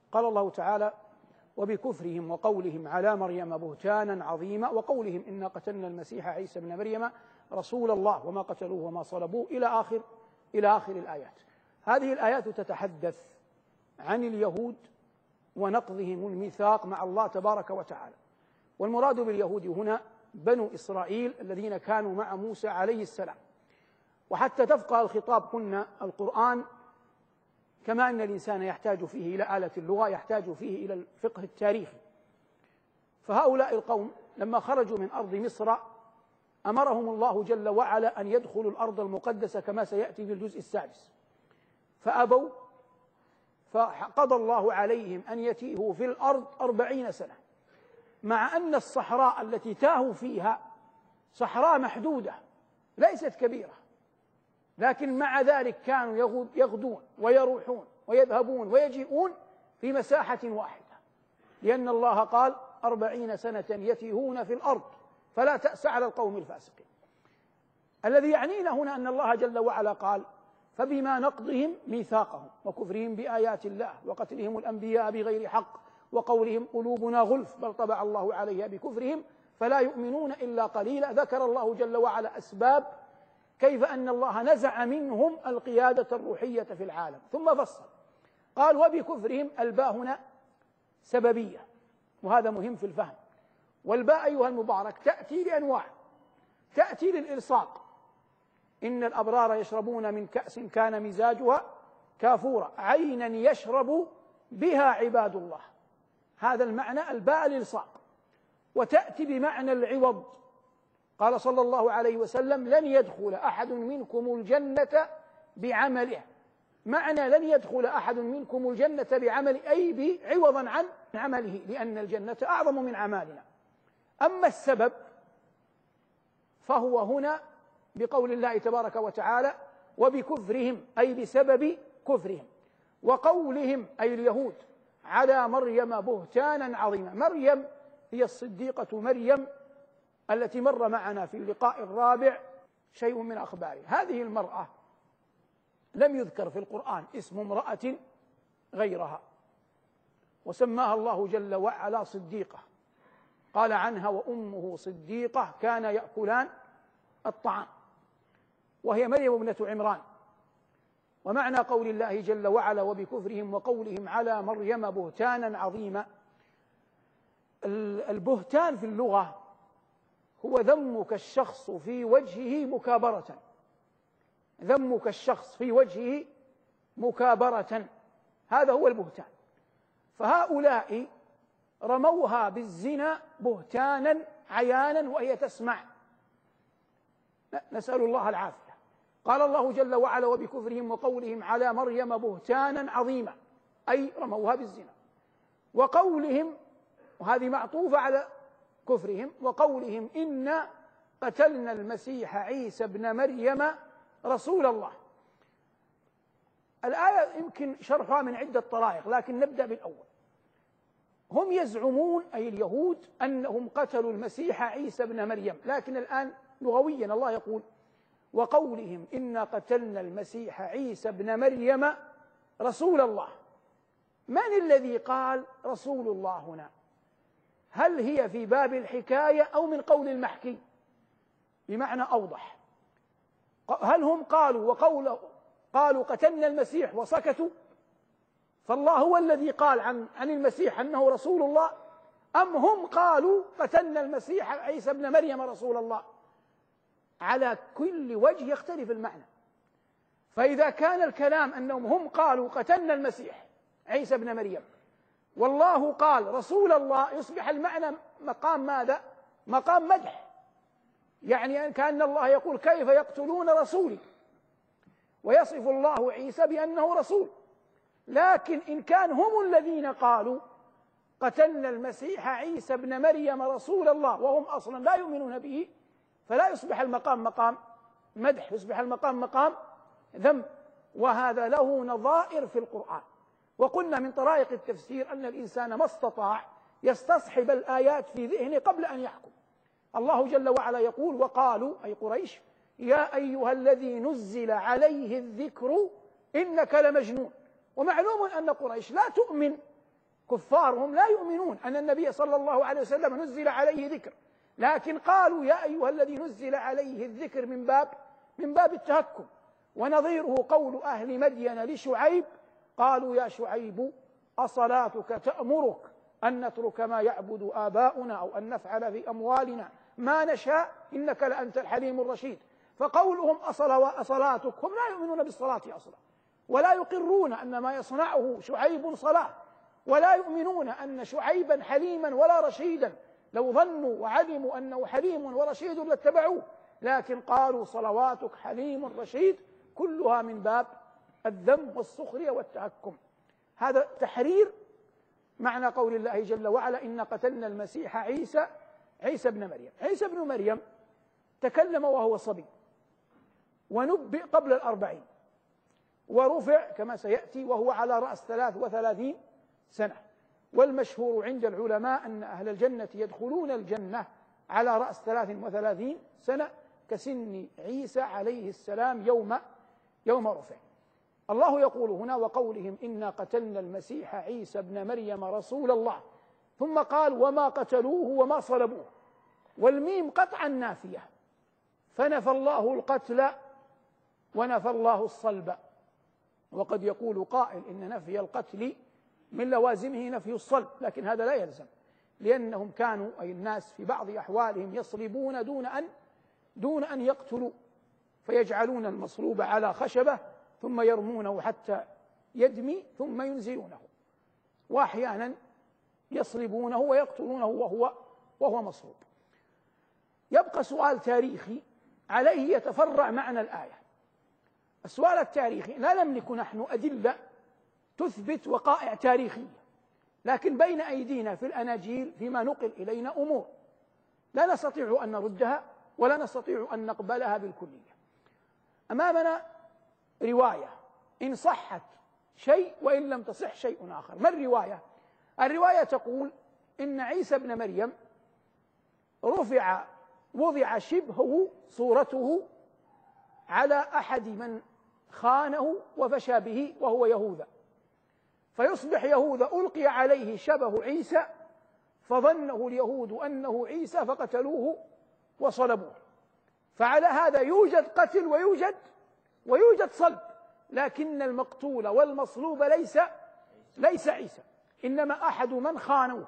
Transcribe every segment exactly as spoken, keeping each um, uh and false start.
قال الله تعالى: وبكفرهم وقولهم على مريم بهتانا عظيما وقولهم إنا قتلنا المسيح عيسى ابن مريم رسول الله وما قتلوه وما صلبوه إلى آخر إلى آخر الآيات. هذه الآيات تتحدث عن اليهود ونقضهم الميثاق مع الله تبارك وتعالى، والمراد باليهود هنا بنو إسرائيل الذين كانوا مع موسى عليه السلام. وحتى تفقه الخطاب قلنا القرآن كما أن الإنسان يحتاج فيه إلى آلة اللغة يحتاج فيه إلى الفقه التاريخي. فهؤلاء القوم لما خرجوا من أرض مصر أمرهم الله جل وعلا أن يدخلوا الأرض المقدسة كما سيأتي في الجزء السادس، فأبوا، فقضى الله عليهم أن يتيهوا في الأرض أربعين سنة، مع أن الصحراء التي تاهوا فيها صحراء محدودة ليست كبيرة، لكن مع ذلك كانوا يغدون ويروحون ويذهبون ويجيئون في مساحة واحدة، لأن الله قال: أربعين سنة يتيهون في الأرض فلا تأس على القوم الفاسقين. الذي يعنينا هنا أن الله جل وعلا قال: فبما نقضهم ميثاقهم وكفرهم بآيات الله وقتلهم الأنبياء بغير حق وقولهم قلوبنا غلف بل طبع الله عليها بكفرهم فلا يؤمنون إلا قليلا. ذكر الله جل وعلا أسباب كيف أن الله نزع منهم القيادة الروحية في العالم، ثم فصل قال: وبكفرهم. الباء هنا سببية، وهذا مهم في الفهم. والباء أيها المبارك تأتي لأنواع، تأتي للإلصاق: إن الأبرار يشربون من كأس كان مزاجها كافورا عينا يشرب بها عباد الله، هذا المعنى الباء الإلصاق. وتأتي بمعنى العوض، قال صلى الله عليه وسلم: لن يدخل أحد منكم الجنة بعمله، معنى لن يدخل أحد منكم الجنة بعمل أي بعوضا عن عمله، لأن الجنة أعظم من أعمالنا. أما السبب فهو هنا بقول الله تبارك وتعالى: وبكفرهم، أي بسبب كفرهم، وقولهم أي اليهود على مريم بهتانا عظيما. مريم هي الصديقة مريم التي مر معنا في اللقاء الرابع شيء من أخباره. هذه المرأة لم يذكر في القرآن اسم امرأة غيرها، وسماها الله جل وعلا صديقة، قال عنها: وأمه صديقة كان يأكلان الطعام، وهي مريم ابنة عمران. ومعنى قول الله جل وعلا: وبكفرهم وقولهم على مريم بهتانا عظيما، البهتان في اللغة هو ذمك الشخص في وجهه مكابرة، ذمك الشخص في وجهه مكابرة، هذا هو البهتان. فهؤلاء رموها بالزنا بهتانا عيانا وهي تسمع، نسأل الله العافية. قال الله جل وعلا: وبكفرهم وقولهم على مريم بهتانا عظيما، أي رموها بالزنا. وقولهم، وهذه معطوفة على كفرهم، وقولهم إنا قتلنا المسيح عيسى ابن مريم رسول الله. الآية يمكن شرحها من عدة طرائق، لكن نبدأ بالأول. هم يزعمون أي اليهود أنهم قتلوا المسيح عيسى ابن مريم، لكن الآن لغويا الله يقول: وقولهم إنا قتلنا المسيح عيسى ابن مريم رسول الله. من الذي قال رسول الله هنا؟ هل هي في باب الحكاية أو من قول المحكي؟ بمعنى أوضح، هل هم قالوا وقوله قالوا قتلنا المسيح وسكتوا، فالله هو الذي قال عن عن المسيح أنه رسول الله، أم هم قالوا قتلنا المسيح عيسى ابن مريم رسول الله؟ على كل وجه يختلف المعنى. فإذا كان الكلام أنهم هم قالوا قتلنا المسيح عيسى ابن مريم والله قال رسول الله، يصبح المعنى مقام ماذا؟ مقام مدح، يعني كأن الله يقول: كيف يقتلون رسولي، ويصف الله عيسى بأنه رسول. لكن إن كان هم الذين قالوا قتلنا المسيح عيسى ابن مريم رسول الله وهم أصلا لا يؤمنون به، فلا يصبح المقام مقام مدح، يصبح المقام مقام ذم، وهذا له نظائر في القرآن. وقلنا من طرائق التفسير أن الإنسان ما استطاع يستصحب الآيات في ذهنه قبل أن يحكم. الله جل وعلا يقول: وقالوا أي قريش يا أيها الذي نزل عليه الذكر إنك لمجنون. ومعلوم أن قريش لا تؤمن كفارهم لا يؤمنون أن النبي صلى الله عليه وسلم نزل عليه ذكر، لكن قالوا يا أيها الذي نزل عليه الذكر من باب من باب التهكم. ونظيره قول أهل مدين لشعيب قالوا يا شعيب أصلاتك تأمرك أن نترك ما يعبد آباؤنا أو أن نفعل في أموالنا ما نشاء إنك لأنت الحليم الرشيد. فقولهم أصلاتك، هم لا يؤمنون بالصلاة أصلا، ولا يقرون أن ما يصنعه شعيب صلاة، ولا يؤمنون أن شعيبا حليما ولا رشيدا. لو ظنوا وعلموا أنه حليم ورشيد لاتبعوه، لكن قالوا صلواتك حليم رشيد، كلها من باب الذم والسخرية والتهكم. هذا تحرير معنى قول الله جل وعلا إن قتلنا المسيح عيسى عيسى ابن مريم. عيسى ابن مريم تكلم وهو صبي، ونبئ قبل الأربعين، ورفع كما سيأتي وهو على رأس ثلاث وثلاثين سنة. والمشهور عند العلماء أن أهل الجنة يدخلون الجنة على رأس ثلاث وثلاثين سنة كسن عيسى عليه السلام يوم يوم رفع. الله يقول هنا وقولهم إنا قتلنا المسيح عيسى ابن مريم رسول الله، ثم قال وما قتلوه وما صلبوه، والميم قطعا نافية، فنفى الله القتل ونفى الله الصلب. وقد يقول قائل إن نفي القتل من لوازمه نفي الصلب، لكن هذا لا يلزم، لأنهم كانوا أي الناس في بعض أحوالهم يصلبون دون أن دون أن يقتلوا، فيجعلون المصلوب على خشبة ثم يرمونه حتى يدمي ثم ينزلونه، وأحيانا يصلبونه ويقتلونه وهو وهو مصلوب. يبقى سؤال تاريخي عليه يتفرع معنى الآية. السؤال التاريخي، لا نملك نحن أدلة تثبت وقائع تاريخية، لكن بين أيدينا في الأناجيل فيما نقل إلينا أمور لا نستطيع أن نردها ولا نستطيع أن نقبلها بالكلية. أمامنا رواية إن صحت شيء وإن لم تصح شيء آخر. ما الرواية؟ الرواية تقول إن عيسى بن مريم رفع وضع شبهه صورته على أحد من خانه وفشى به وهو يهوذا، فيصبح يهوذا ألقي عليه شبه عيسى فظنه اليهود أنه عيسى فقتلوه وصلبوه. فعلى هذا يوجد قتل ويوجد ويوجد صلب، لكن المقتول والمصلوب ليس ليس عيسى، إنما أحد من خانوه.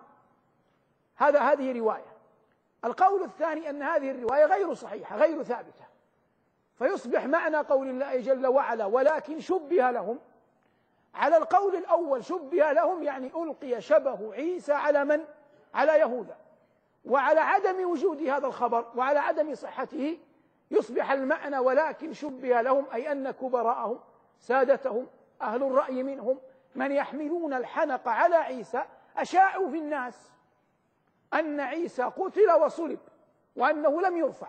هذا هذه رواية. القول الثاني أن هذه الرواية غير صحيحة غير ثابتة، فيصبح معنى قول الله جل وعلا ولكن شبه لهم، على القول الأول شبه لهم يعني ألقي شبه عيسى على من؟ على يهوذا. وعلى عدم وجود هذا الخبر وعلى عدم صحته يصبح المعنى ولكن شبه لهم، أي أن كبراءهم سادتهم أهل الرأي منهم من يحملون الحنق على عيسى أشاعوا في الناس أن عيسى قتل وصلب وأنه لم يرفع،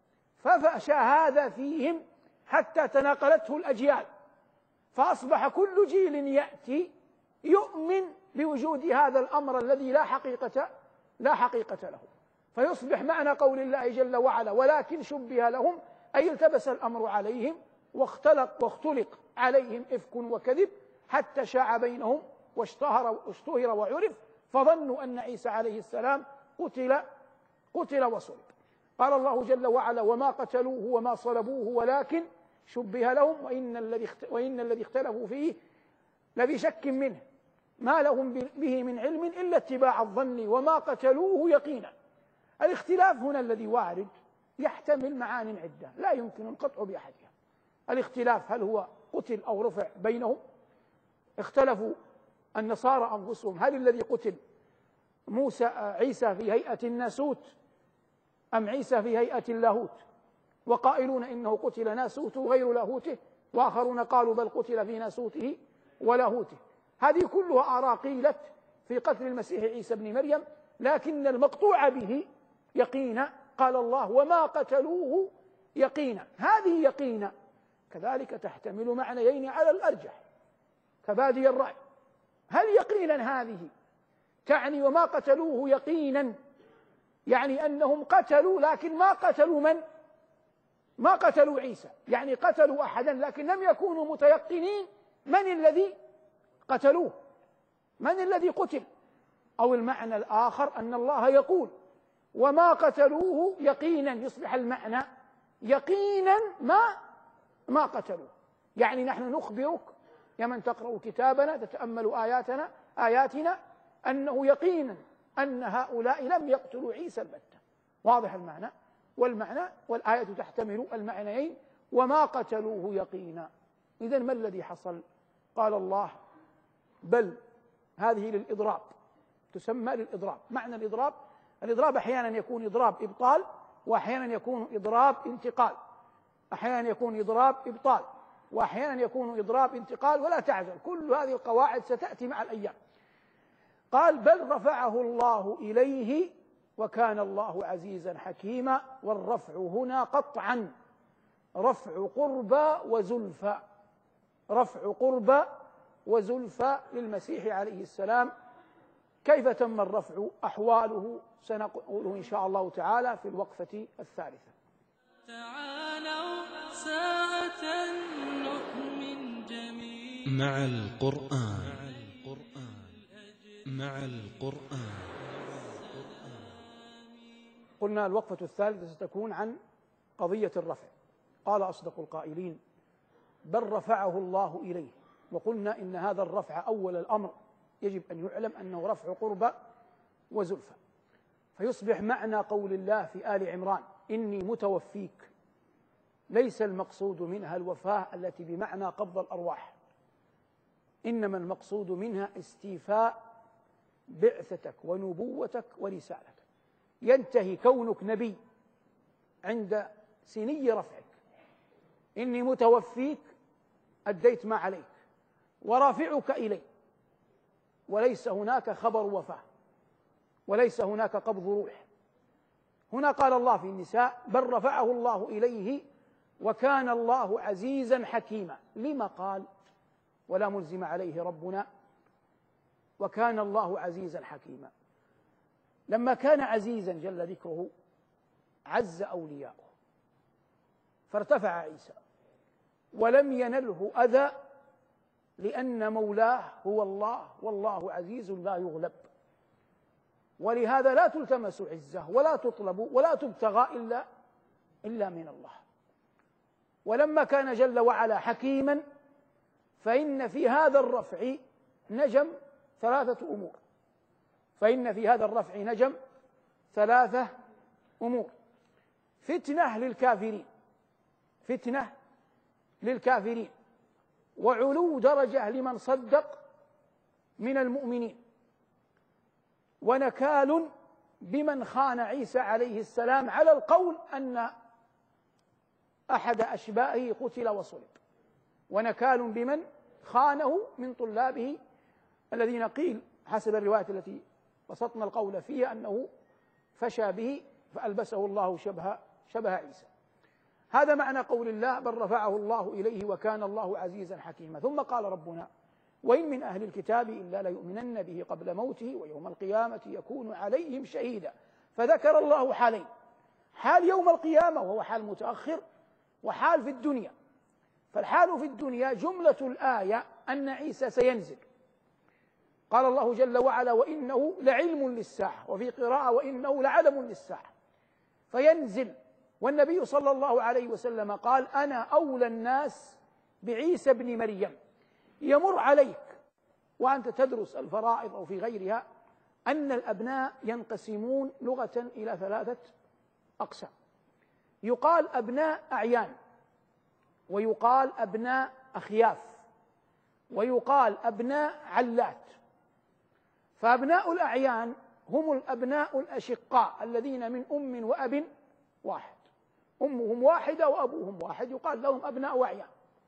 ففأشى هذا فيهم حتى تناقلته الأجيال، فأصبح كل جيل يأتي يؤمن بوجود هذا الأمر الذي لا حقيقة لا حقيقة له. فيصبح معنى قول الله جل وعلا ولكن شبه لهم أي التبس الأمر عليهم واختلق واختلق عليهم إفك وكذب حتى شاع بينهم واشتهر واشتهر وعرف، فظنوا أن عيسى عليه السلام قتل قتل وصلب. قال الله جل وعلا وما قتلوه وما صلبوه ولكن شبه لهم وإن الذي وإن الذي اختلفوا فيه لفي شك منه ما لهم به من علم إلا اتباع الظن وما قتلوه يقينا. الاختلاف هنا الذي وارد يحتمل معان عدة لا يمكن القطع بأحدها. الاختلاف هل هو قتل أو رفع بينهم؟ اختلفوا النصارى أنفسهم هل الذي قتل موسى عيسى في هيئة الناسوت أم عيسى في هيئة اللاهوت؟ وقائلون إنه قتل ناسوته غير لاهوته، وآخرون قالوا بل قتل في ناسوته ولاهوته. هذه كلها آراء قيلت في قتل المسيح عيسى بن مريم، لكن المقطوع به يقينا قال الله وما قتلوه يقينا. هذه يقينا كذلك تحتمل معنيين على الأرجح كبادي الرأي. هل يقينا هذه تعني وما قتلوه يقينا يعني أنهم قتلوا لكن ما قتلوا من؟ ما قتلوا عيسى، يعني قتلوا أحدا لكن لم يكونوا متيقنين من الذي قتلوه من الذي قتل. أو المعنى الآخر أن الله يقول وما قتلوه يقينا، يصبح المعنى يقينا ما ما قتلوه. يعني نحن نخبرك يا من تقرأ كتابنا تتأمل آياتنا آياتنا أنه يقينا أن هؤلاء لم يقتلوا عيسى البتة. واضح المعنى؟ والمعنى والآية تحتمل المعنيين، وما قتلوه يقينا. إذن ما الذي حصل؟ قال الله بل هذه للإضراب، تسمى للإضراب. معنى الإضراب، الإضراب أحيانا يكون إضراب إبطال، وأحيانا يكون إضراب انتقال. أحيانا يكون إضراب إبطال، وأحيانا يكون إضراب انتقال، ولا تعجل، كل هذه القواعد ستأتي مع الأيام. قال بل رفعه الله إليه وكان الله عزيزا حكيما. والرفع هنا قطعا رفع قربى وزلفى، رفع قربى وزلفى للمسيح عليه السلام. كيف تم الرفع؟ أحواله سنقوله إن شاء الله تعالى في الوقفة الثالثة. تعالوا ساعة نؤمن جميعا مع القرآن مع القرآن. قلنا الوقفة الثالثة ستكون عن قضية الرفع. قال أصدق القائلين بل رفعه الله إليه. وقلنا إن هذا الرفع أول الأمر يجب أن يعلم أنه رفع قربى وزلفى، فيصبح معنى قول الله في آل عمران إني متوفيك ليس المقصود منها الوفاة التي بمعنى قبض الأرواح، إنما المقصود منها استيفاء بعثتك ونبوتك ورسالتك. ينتهي كونك نبي عند سني رفعك. إني متوفيك أديت ما عليك ورافعك إلي، وليس هناك خبر وفاة، وليس هناك قبض روح. هنا قال الله في النساء بل رفعه الله إليه وكان الله عزيزا حكيما. لما قال ولا ملزم عليه ربنا وكان الله عزيزا حكيما؟ لما كان عزيزا جل ذكره عز أولياؤه، فارتفع عيسى ولم ينله أذى لأن مولاه هو الله، والله عزيز لا يغلب. ولهذا لا تلتمس عزة ولا تطلب ولا تبتغى إلا إلا من الله. ولما كان جل وعلا حكيما فإن في هذا الرفع نجم ثلاثة أمور فإن في هذا الرفع نجم ثلاثة أمور فتنة للكافرين فتنة للكافرين وعلو درجة لمن صدق من المؤمنين، ونكال بمن خان عيسى عليه السلام على القول أن أحد أشبائه قتل وصلب، ونكال بمن خانه من طلابه الذين قيل حسب الرواية التي بسطنا القول فيها أنه فشى به فألبسه الله شبه شبه عيسى. هذا معنى قول الله بل رفعه الله إليه وكان الله عزيزا حكيما. ثم قال ربنا وإن من أهل الكتاب إلا ليؤمنن به قبل موته ويوم القيامة يكون عليهم شهيدا. فذكر الله حالين، حال يوم القيامة وهو حال متأخر، وحال في الدنيا. فالحال في الدنيا جملة الآية أن عيسى سينزل. قال الله جل وعلا وإنه لعلم للساعة، وفي قراءة وإنه لعلم للساعة، فينزل. والنبي صلى الله عليه وسلم قال أنا أولى الناس بعيسى بن مريم. يمر عليك وأنت تدرس الفرائض أو في غيرها أن الأبناء ينقسمون لغة إلى ثلاثة أقسام. يقال أبناء أعيان، ويقال أبناء أخياف، ويقال أبناء علات. فأبناء الأعيان هم الأبناء الأشقاء الذين من أم وأب واحد، أمهم واحدة وأبوهم واحد، يقال لهم أبناء أعيان.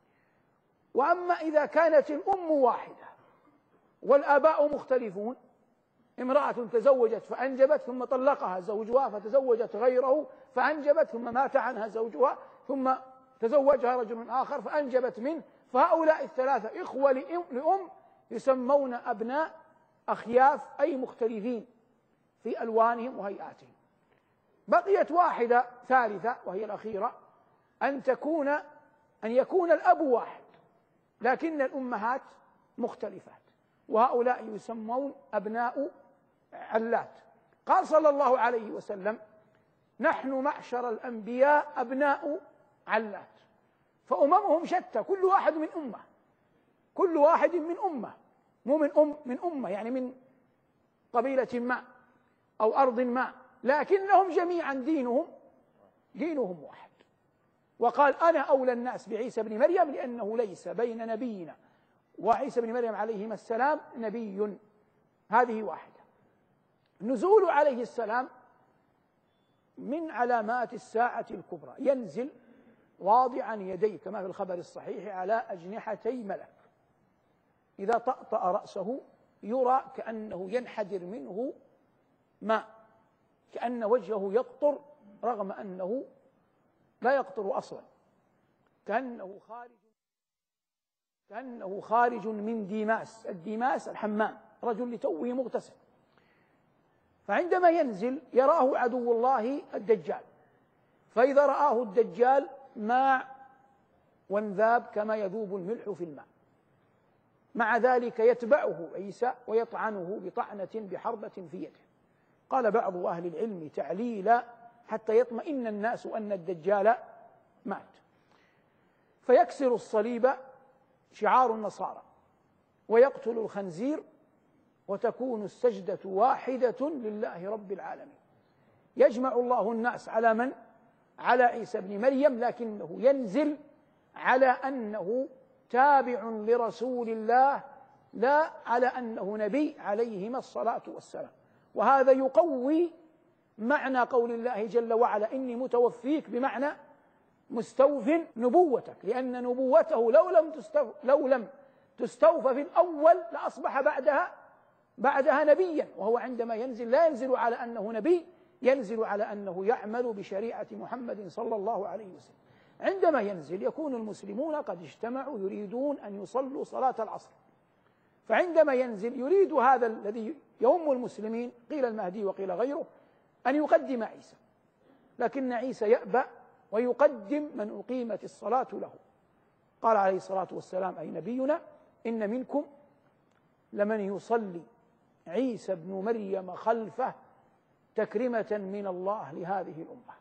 وأما إذا كانت الأم واحدة والآباء مختلفون، امرأة تزوجت فأنجبت ثم طلقها زوجها فتزوجت غيره فأنجبت ثم مات عنها زوجها ثم تزوجها رجل آخر فأنجبت منه، فهؤلاء الثلاثة إخوة لأم يسمون أبناء أخياف، أي مختلفين في ألوانهم وهيئاتهم. بقيت واحدة ثالثة وهي الأخيرة، أن تكون أن يكون الأب واحد لكن الأمهات مختلفات، وهؤلاء يسمون أبناء علات. قال صلى الله عليه وسلم: نحن معشر الأنبياء أبناء علات، فأممهم شتى، كل واحد من أمة، كل واحد من أمة، مو من أم من أمة يعني من قبيلة ما أو أرض ما، لكنهم جميعا دينهم دينهم واحد. وقال: أنا أولى الناس بعيسى بن مريم لأنه ليس بين نبينا وعيسى بن مريم عليهما السلام نبي. هذه واحدة. نزول عليه السلام من علامات الساعة الكبرى، ينزل واضعا يديه كما في الخبر الصحيح على أجنحتي ملك، إذا طأطأ رأسه يرى كأنه ينحدر منه ماء، كأن وجهه يقطر رغم أنه لا يقطر أصلا، كأنه خارج كأنه خارج من ديماس. الديماس الحمام، رجل لتوه مغتسل. فعندما ينزل يراه عدو الله الدجال، فإذا رآه الدجال ماء وانذاب كما يذوب الملح في الماء. مع ذلك يتبعه عيسى ويطعنه بطعنة بحربة في يده. قال بعض أهل العلم تعليلا حتى يطمئن الناس أن الدجال مات. فيكسر الصليب شعار النصارى ويقتل الخنزير، وتكون السجدة واحدة لله رب العالمين. يجمع الله الناس على من؟ على عيسى بن مريم، لكنه ينزل على أنه تابع لرسول الله لا على أنه نبي عليهما الصلاة والسلام. وهذا يقوي معنى قول الله جل وعلا: إني متوفيك، بمعنى مستوف نبوتك، لأن نبوته لو لم تستوف لو لم تستوفى في الأول لأصبح بعدها بعدها نبيا. وهو عندما ينزل لا ينزل على أنه نبي، ينزل على أنه يعمل بشريعة محمد صلى الله عليه وسلم. عندما ينزل يكون المسلمون قد اجتمعوا يريدون أن يصلوا صلاة العصر، فعندما ينزل يريد هذا الذي يهم المسلمين، قيل المهدي وقيل غيره، أن يقدم عيسى، لكن عيسى يأبى ويقدم من أقيمت الصلاة له. قال عليه الصلاة والسلام: أي نبينا إن منكم لمن يصلي عيسى بن مريم خلفه تكرمة من الله لهذه الأمة.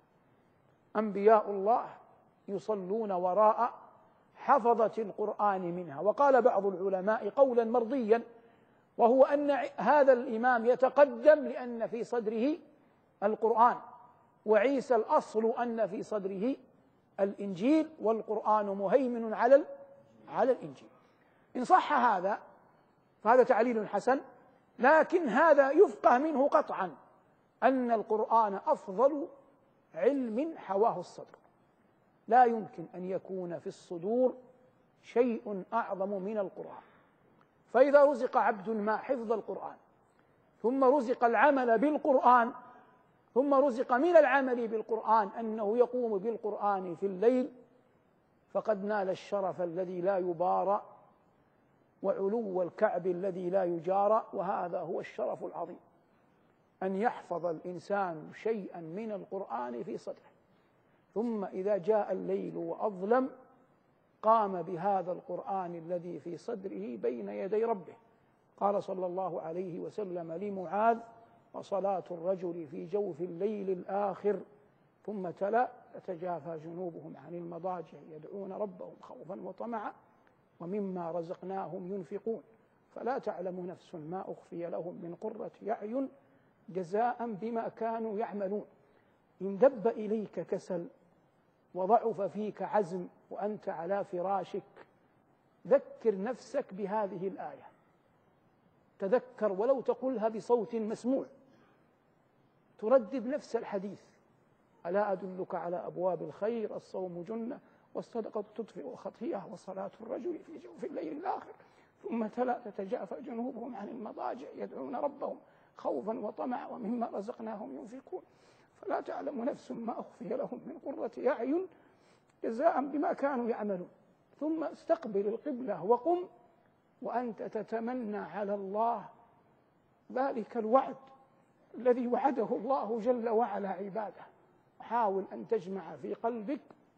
أنبياء الله يصلون وراء حفظة القرآن منها. وقال بعض العلماء قولا مرضيا، وهو أن هذا الإمام يتقدم لأن في صدره القرآن، وعيسى الأصل أن في صدره الإنجيل، والقرآن مهيمن على على الإنجيل. إن صح هذا فهذا تعليل حسن، لكن هذا يفقه منه قطعا أن القرآن أفضل علم حواه الصدر. لا يمكن أن يكون في الصدور شيء أعظم من القرآن. فإذا رزق عبد ما حفظ القرآن، ثم رزق العمل بالقرآن، ثم رزق من العمل بالقرآن أنه يقوم بالقرآن في الليل، فقد نال الشرف الذي لا يبارى وعلو الكعب الذي لا يجارى. وهذا هو الشرف العظيم، أن يحفظ الإنسان شيئا من القرآن في صدره، ثم إذا جاء الليل وأظلم قام بهذا القرآن الذي في صدره بين يدي ربه. قال صلى الله عليه وسلم لمعاذ: وصلاة الرجل في جوف الليل الآخر، ثم تلا: تتجافى جنوبهم عن المضاجع يدعون ربهم خوفا وطمعا ومما رزقناهم ينفقون، فلا تعلم نفس ما أخفي لهم من قرة أعين جزاء بما كانوا يعملون. إن دب إليك كسل وضعف فيك عزم وأنت على فراشك، ذكر نفسك بهذه الآية، تذكر ولو تقولها بصوت مسموع، تردد نفس الحديث: ألا أدلك على أبواب الخير؟ الصوم جنة، والصدقة تطفئ خطيئة، وصلاة الرجل في جوف الليل الآخر، ثم تلا: تتجافى جنوبهم عن المضاجع يدعون ربهم خوفا وطمعا ومما رزقناهم ينفقون، فلا تعلم نفس ما أخفي لهم من قرة أعين جزاء بما كانوا يعملون. ثم استقبل القبلة وقم وأنت تتمنى على الله ذلك الوعد الذي وعده الله جل وعلا عباده. حاول أن تجمع في قلبك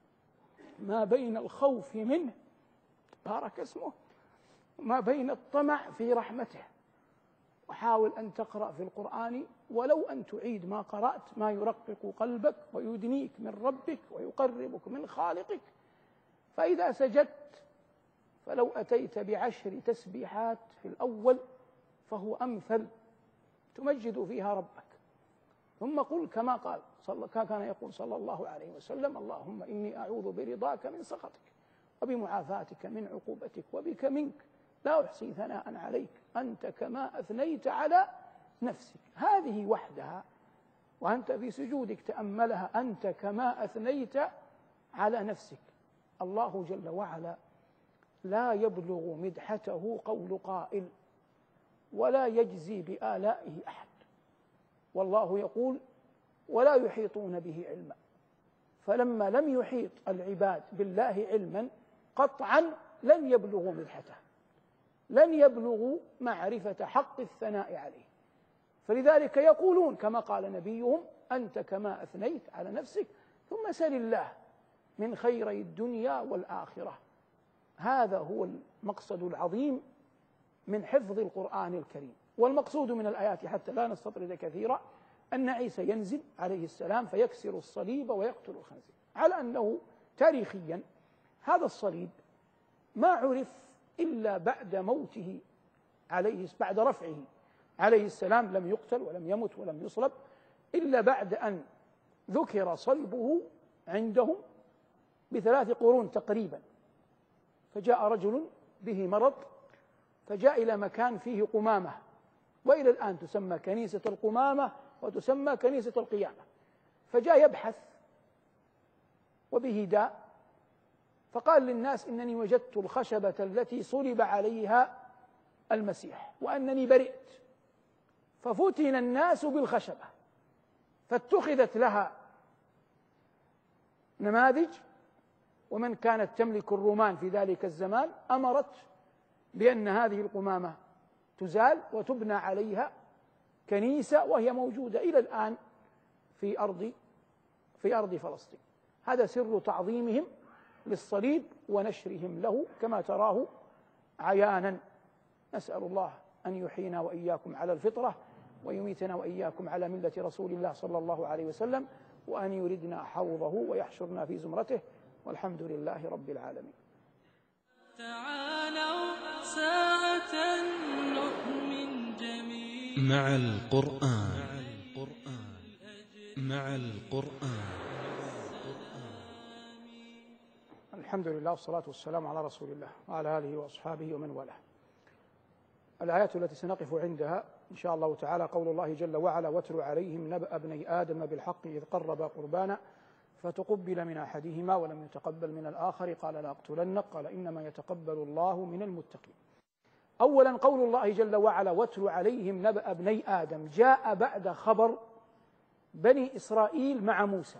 ما بين الخوف منه بارك اسمه وما بين الطمع في رحمته، حاول أن تقرأ في القرآن ولو أن تعيد ما قرأت، ما يرقق قلبك ويدنيك من ربك ويقربك من خالقك. فإذا سجدت فلو أتيت بعشر تسبيحات في الأول فهو أمثل، تمجد فيها ربك. ثم قل كما قال صلى كان يقول صلى الله عليه وسلم: اللهم إني أعوذ برضاك من سخطك وبمعافاتك من عقوبتك وبك منك لا أحصي ثناء عليك أنت كما أثنيت على نفسك. هذه وحدها وأنت في سجودك تأملها، أنت كما أثنيت على نفسك. الله جل وعلا لا يبلغ مدحته قول قائل ولا يجزي بآلائه أحد. والله يقول: ولا يحيطون به علما. فلما لم يحيط العباد بالله علما قطعا لن يبلغوا مدحته، لن يبلغوا معرفة حق الثناء عليه. فلذلك يقولون كما قال نبيهم: أنت كما أثنيت على نفسك، ثم سل الله من خيري الدنيا والآخرة. هذا هو المقصد العظيم من حفظ القرآن الكريم. والمقصود من الآيات حتى لا نستطرد كثيرا أن عيسى ينزل عليه السلام فيكسر الصليب ويقتل الخنزير، على أنه تاريخيا هذا الصليب ما عرف إلا بعد موته عليه، بعد رفعه عليه السلام، لم يقتل ولم يمت ولم يصلب إلا بعد أن ذكر صلبه عندهم بثلاث قرون تقريبا. فجاء رجل به مرض فجاء إلى مكان فيه قمامة، وإلى الآن تسمى كنيسة القمامة وتسمى كنيسة القيامة. فجاء يبحث وبه داء، فقال للناس: إنني وجدت الخشبة التي صلب عليها المسيح وأنني برئت. ففتن الناس بالخشبة، فاتخذت لها نماذج، ومن كانت تملك الرومان في ذلك الزمان أمرت بأن هذه القمامة تزال وتبنى عليها كنيسة، وهي موجودة إلى الآن في أرض في أرض فلسطين. هذا سر تعظيمهم للصليب ونشرهم له كما تراه عيانا. نسأل الله أن يحيينا وإياكم على الفطرة ويميتنا وإياكم على ملة رسول الله صلى الله عليه وسلم، وأن يردنا حوضه ويحشرنا في زمرته، والحمد لله رب العالمين. تعالوا ساعة نؤمن جميعا مع القرآن. مع القرآن. الحمد لله والصلاة والسلام على رسول الله وعلى آله وأصحابه ومن والاه. الآيات التي سنقف عندها إن شاء الله تعالى قول الله جل وعلا: واتل عليهم نبأ ابني آدم بالحق إذ قربا قربانا فتقبل من أحدهما ولم يتقبل من الآخر قال لأقتلنك قال إنما يتقبل الله من المتقين. أولا قول الله جل وعلا: واتل عليهم نبأ ابني آدم، جاء بعد خبر بني إسرائيل مع موسى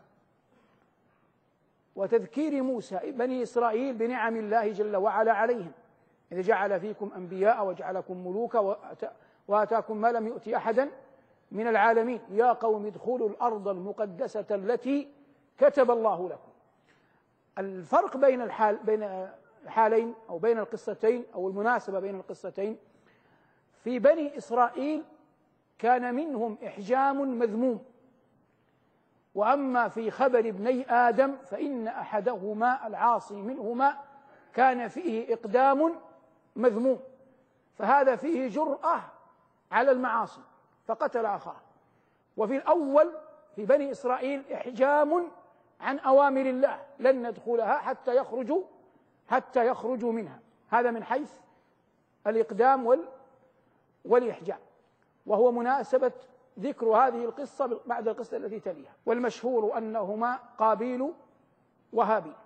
وتذكير موسى بني إسرائيل بنعم الله جل وعلا عليهم، إذ جعل فيكم أنبياء وجعلكم ملوكا وآتاكم ما لم يؤت أحدا من العالمين يا قوم ادخلوا الأرض المقدسة التي كتب الله لكم. الفرق بين الحال بين الحالين أو بين القصتين أو المناسبة بين القصتين: في بني إسرائيل كان منهم إحجام مذموم، وأما في خبر ابني آدم فإن أحدهما العاصي منهما كان فيه إقدام مذموم، فهذا فيه جرأة على المعاصي فقتل أخاه. وفي الأول في بني إسرائيل إحجام عن أوامر الله، لن ندخلها حتى يخرجوا حتى يخرجوا منها. هذا من حيث الإقدام وال والإحجام، وهو مناسبة ذكر هذه القصة بعد القصة التي تليها. والمشهور أنهما قابيل وهابيل.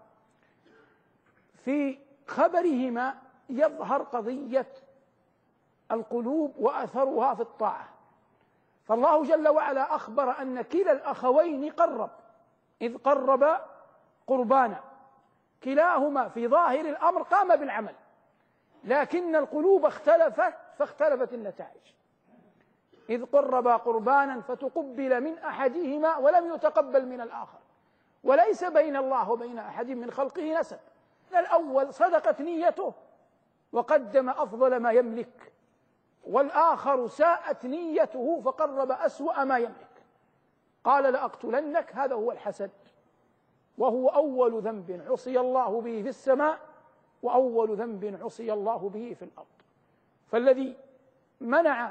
في خبرهما يظهر قضية القلوب وأثرها في الطاعة، فالله جل وعلا أخبر أن كلا الأخوين قرب إذ قرب قربانا، كلاهما في ظاهر الأمر قام بالعمل، لكن القلوب اختلفت فاختلفت النتائج. إذ قربا قربانا فتقبل من أحدهما ولم يتقبل من الآخر، وليس بين الله وبين أحد من خلقه نسب. الأول صدقت نيته وقدم أفضل ما يملك والآخر ساءت نيته فقرب أسوأ ما يملك، قال لأقتلنك. هذا هو الحسد، وهو أول ذنب عصي الله به في السماء وأول ذنب عصي الله به في الأرض. فالذي منع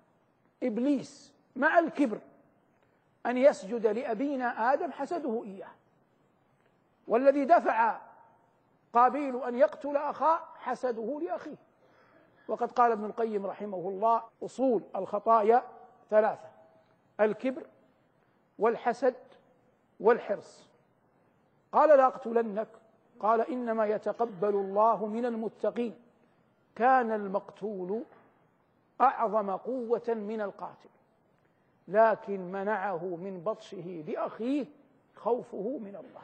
إبليس مع الكبر أن يسجد لأبينا آدم حسده إياه، والذي دفع قابيل أن يقتل أخاه حسده لأخيه. وقد قال ابن القيم رحمه الله: أصول الخطايا ثلاثة: الكبر والحسد والحرص. قال لأقتلنك، قال إنما يتقبل الله من المتقين. كان المقتول أعظم قوة من القاتل، لكن منعه من بطشه لأخيه خوفه من الله.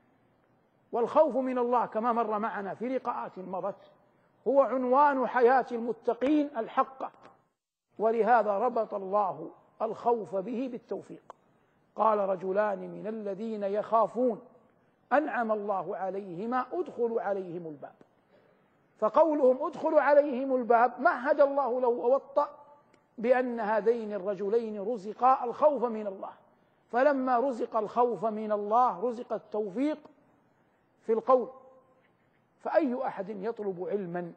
والخوف من الله كما مر معنا في لقاءات مضت هو عنوان حياة المتقين الحقة، ولهذا ربط الله الخوف به بالتوفيق. قال رجلان من الذين يخافون أنعم الله عليهما ادخلوا عليهم الباب. فقولهم ادخلوا عليهم الباب مهد الله له ووطأ بأن هذين الرجلين رزقا الخوف من الله، فلما رزق الخوف من الله رزق التوفيق في القول. فأي أحد يطلب علما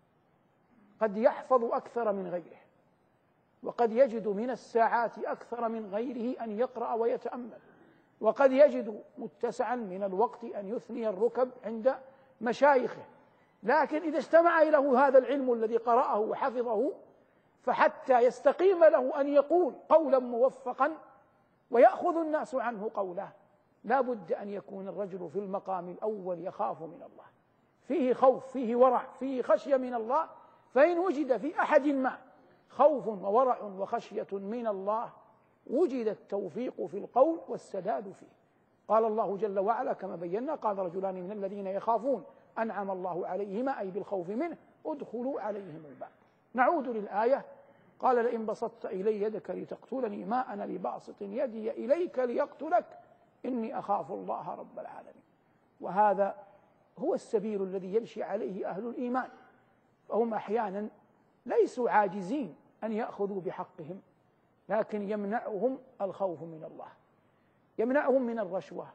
قد يحفظ أكثر من غيره، وقد يجد من الساعات أكثر من غيره أن يقرأ ويتأمل، وقد يجد متسعا من الوقت أن يثني الركب عند مشايخه، لكن إذا استمع له هذا العلم الذي قرأه وحفظه فحتى يستقيم له أن يقول قولا موفقا ويأخذ الناس عنه قوله، لا بد أن يكون الرجل في المقام الأول يخاف من الله، فيه خوف، فيه ورع، فيه خشية من الله. فإن وجد في أحد ما خوف وورع وخشية من الله وجد التوفيق في القول والسداد فيه. قال الله جل وعلا كما بينا: قال رجلان من الذين يخافون أنعم الله عليهما، أي بالخوف منه، ادخلوا عليهم الباب. نعود للآية: قال لئن بسطت إلي يدك لتقتلني ما أنا بباسط يدي إليك ليقتلك إني أخاف الله رب العالمين. وهذا هو السبيل الذي يمشي عليه أهل الإيمان، فهم أحيانا ليسوا عاجزين أن يأخذوا بحقهم، لكن يمنعهم الخوف من الله، يمنعهم من الرشوة،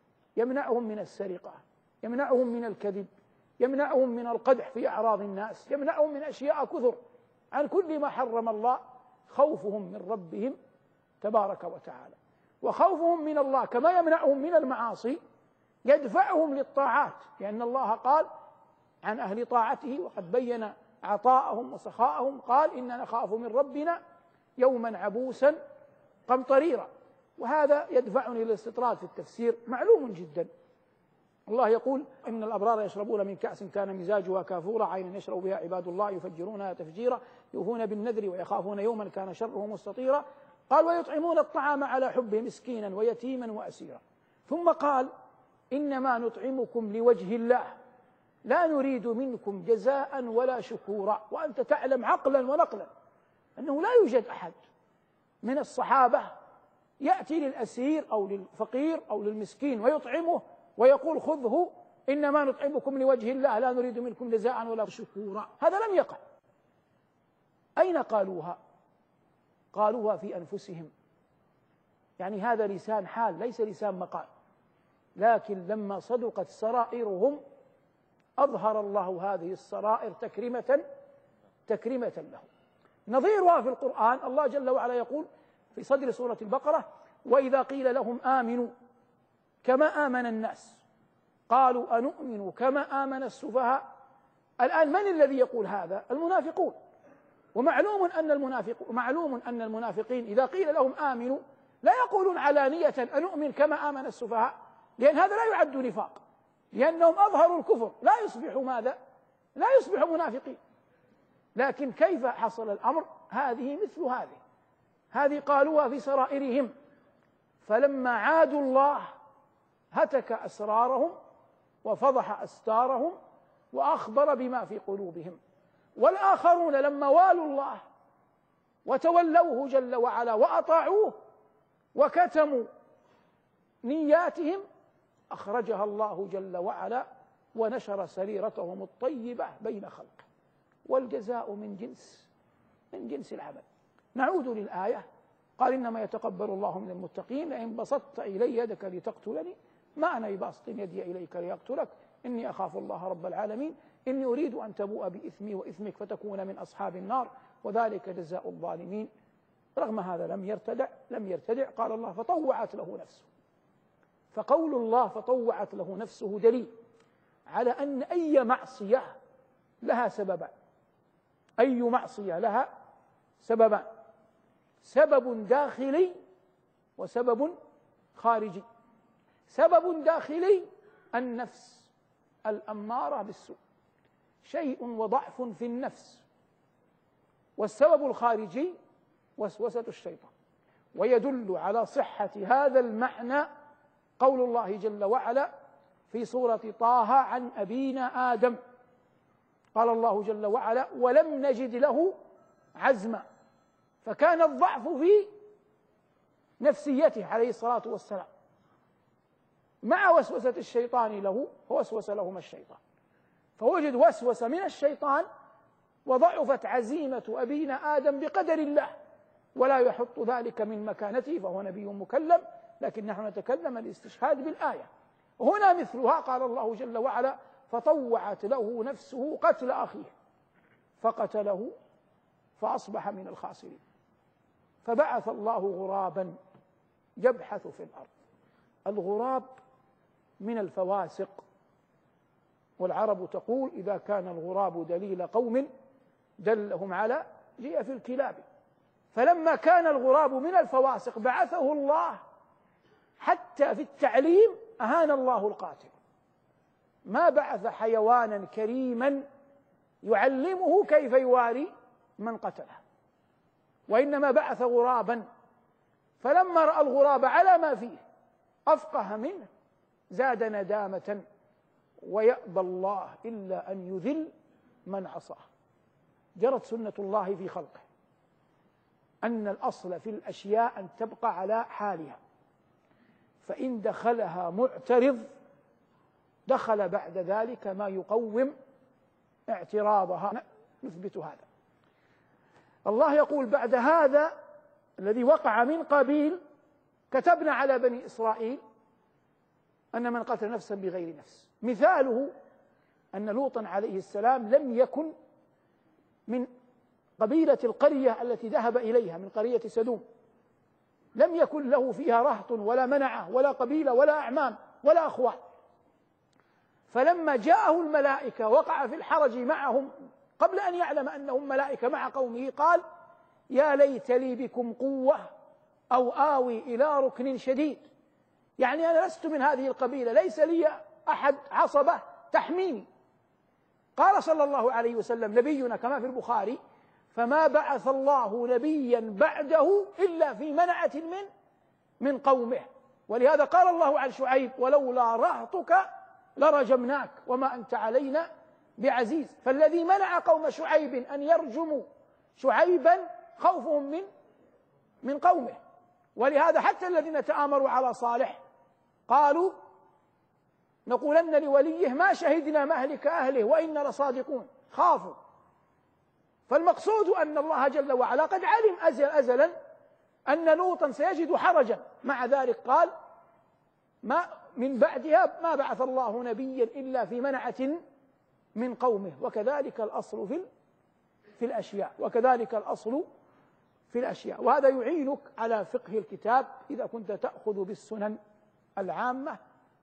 يمنعهم من السرقة، يمنعهم من الكذب، يمنعهم من القدح في أعراض الناس، يمنعهم من أشياء كثر عن كل ما حرم الله، خوفهم من ربهم تبارك وتعالى. وخوفهم من الله كما يمنعهم من المعاصي يدفعهم للطاعات، لأن الله قال عن أهل طاعته وقد بين عطاءهم وسخاءهم، قال إننا نخاف من ربنا يوما عبوسا قمطريرا. وهذا يدفعني للاستطراد في التفسير. معلوم جدا الله يقول: إن الأبرار يشربون من كأس كان مزاجها كافورا عينا يشرب بها عباد الله يفجرونها تفجيرا يوفون بالنذر ويخافون يوما كان شره مستطيرا. قال: ويطعمون الطعام على حبه مسكينا ويتيما وأسيرا. ثم قال: إنما نطعمكم لوجه الله لا نريد منكم جزاء ولا شكورا. وأنت تعلم عقلا ونقلا أنه لا يوجد أحد من الصحابة يأتي للأسير أو للفقير أو للمسكين ويطعمه ويقول: خذه إنما نطعمكم لوجه الله لا نريد منكم جزاء ولا شكورا. هذا لم يقع. أين قالوها؟ قالوها في أنفسهم، يعني هذا لسان حال ليس لسان مقال. لكن لما صدقت سرائرهم أظهر الله هذه السرائر تكريمة تكريمة لهم. نظيرها في القرآن الله جل وعلا يقول في صدر سورة البقرة: وإذا قيل لهم آمنوا كما آمن الناس قالوا أنؤمن كما آمن السفهاء. الآن من الذي يقول هذا؟ المنافقون. ومعلوم أن المنافق معلوم أن المنافقين إذا قيل لهم آمنوا لا يقولون علانية أنؤمن كما آمن السفهاء، لأن هذا لا يعد نفاق، لأنهم أظهروا الكفر، لا يصبحوا ماذا؟ لا يصبحوا منافقين. لكن كيف حصل الأمر؟ هذه مثل هذه هذه قالوها في سرائرهم، فلما عادوا الله هتك أسرارهم وفضح أستارهم وأخبر بما في قلوبهم. والآخرون لما والوا الله وتولوه جل وعلا وأطاعوه وكتموا نياتهم أخرجها الله جل وعلا ونشر سريرتهم الطيبة بين خلقه. والجزاء من جنس من جنس العمل. نعود للآية، قال إنما يتقبل الله من المتقين لئن بسطت إلي يدك لتقتلني ما أنا بباسط يدي إليك ليقتلك إني أخاف الله رب العالمين إني أريد أن تبوء بإثمي وإثمك فتكون من أصحاب النار وذلك جزاء الظالمين. رغم هذا لم يرتدع لم يرتدع قال الله فطوعت له نفسه. فقول الله فطوعت له نفسه دليل على أن أي معصية لها سببان، أي معصية لها سببان، سبب داخلي وسبب خارجي. سبب داخلي النفس الأمارة بالسوء، شيء وضعف في النفس. والسبب الخارجي وسوسة الشيطان. ويدل على صحة هذا المعنى قول الله جل وعلا في سورة طه عن أبينا آدم، قال الله جل وعلا ولم نجد له عزما. فكان الضعف في نفسيته عليه الصلاة والسلام مع وسوسة الشيطان له، فوسوس لهما الشيطان فوجد وسوسة من الشيطان وضعفت عزيمة أبينا آدم بقدر الله، ولا يحط ذلك من مكانته فهو نبي مكلم، لكن نحن نتكلم الاستشهاد بالآية. هنا مثلها قال الله جل وعلا فطوعت له نفسه قتل أخيه فقتله فأصبح من الخاسرين. فبعث الله غرابا يبحث في الأرض. الغراب من الفواسق، والعرب تقول إذا كان الغراب دليل قوم دلهم على جيء في الكلاب. فلما كان الغراب من الفواسق بعثه الله حتى في التعليم أهان الله القاتل. ما بعث حيوانا كريما يعلمه كيف يواري من قتله، وإنما بعث غرابا. فلما رأى الغراب على ما فيه أفقه منه زاد ندامة، ويأبى الله إلا أن يذل من عصاه. جرت سنة الله في خلقه أن الأصل في الأشياء أن تبقى على حالها، فإن دخلها معترض دخل بعد ذلك ما يقوم اعتراضها. نثبت هذا. الله يقول بعد هذا الذي وقع من قابيل كتبنا على بني إسرائيل أن من قتل نفسا بغير نفس. مثاله أن لوطا عليه السلام لم يكن من قبيلة القرية التي ذهب إليها من قرية سدوم، لم يكن له فيها رهط ولا منعه ولا قبيلة ولا أعمام ولا أخوان. فلما جاءه الملائكة وقع في الحرج معهم قبل أن يعلم أنهم ملائكة مع قومه قال يا ليت لي بكم قوة أو آوي إلى ركن شديد. يعني أنا لست من هذه القبيلة، ليس لي أحد عصبة تحميني. قال صلى الله عليه وسلم نبينا كما في البخاري فما بعث الله نبيا بعده إلا في منعة من من قومه. ولهذا قال الله عن شعيب ولولا رهطك لرجمناك وما أنت علينا بعزيز. فالذي منع قوم شعيب أن يرجموا شعيبا خوفهم من من قومه. ولهذا حتى الذين تآمروا على صالح قالوا نقولن لوليه ما شهدنا مهلك أهله وإنا لصادقون، خافوا. فالمقصود أن الله جل وعلا قد علم أزل أزلا أن لوطا سيجد حرجا، مع ذلك قال ما من بعدها ما بعث الله نبيا إلا في منعة من قومه. وكذلك الأصل في في الأشياء وكذلك الأصل في الأشياء. وهذا يعينك على فقه الكتاب إذا كنت تأخذ بالسنن العامة،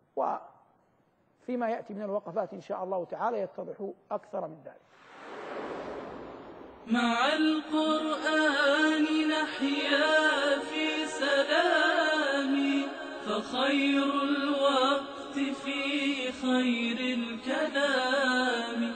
وفيما يأتي من الوقفات إن شاء الله تعالى يتضح أكثر من ذلك. مع القرآن نحيا في سلام، فخير الوقت في خير الكلام،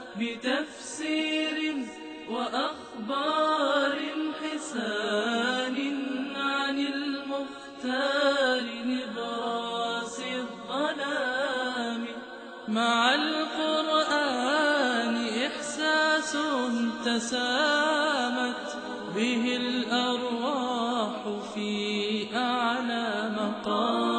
بتفسير وأخبار حسان عن المختار نبراس الظلام. مع القرآن إحساس تسامت به الأرواح في أعلى مقام.